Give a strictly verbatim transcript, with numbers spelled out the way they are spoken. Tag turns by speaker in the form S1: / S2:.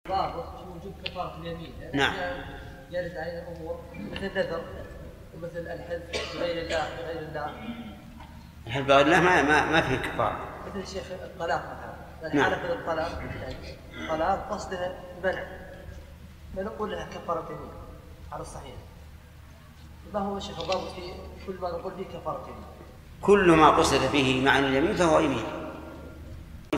S1: ضابط وجوب كفارة اليمين.
S2: نعم.
S1: يرد علينا أمور مثل النذر ومثل الحلف بغير الله بغير الله.
S2: الحلف بغير الله ما ما ما فيه كفارة.
S1: مثل الشيخ الطلاق مثلا.
S2: نعم.
S1: حالة الطلاق الطلاق قصدها منع فنقول لها كفارة يمين على الصحيح. ما هو الشيخ الضابط في كل ما نقول فيه كفارة يمين؟
S2: كل ما قصد فيه معنى اليمين فهو يمين.